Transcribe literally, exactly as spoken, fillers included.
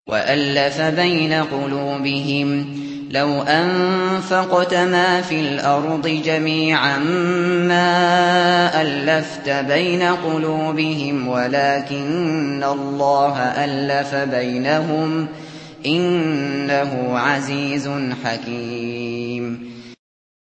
وَأَلَّفَ بَيْنَ قُلُوبِهِمْ لَوْ أَنفَقْتَ مَا فِي الْأَرْضِ جَمِيعًا مَّا أَلَّفْتَ بَيْنَ قُلُوبِهِمْ وَلَٰكِنَّ اللَّهَ أَلَّفَ بَيْنَهُمْ ۚ إِنَّهُ عَزِيزٌ حَكِيمٌ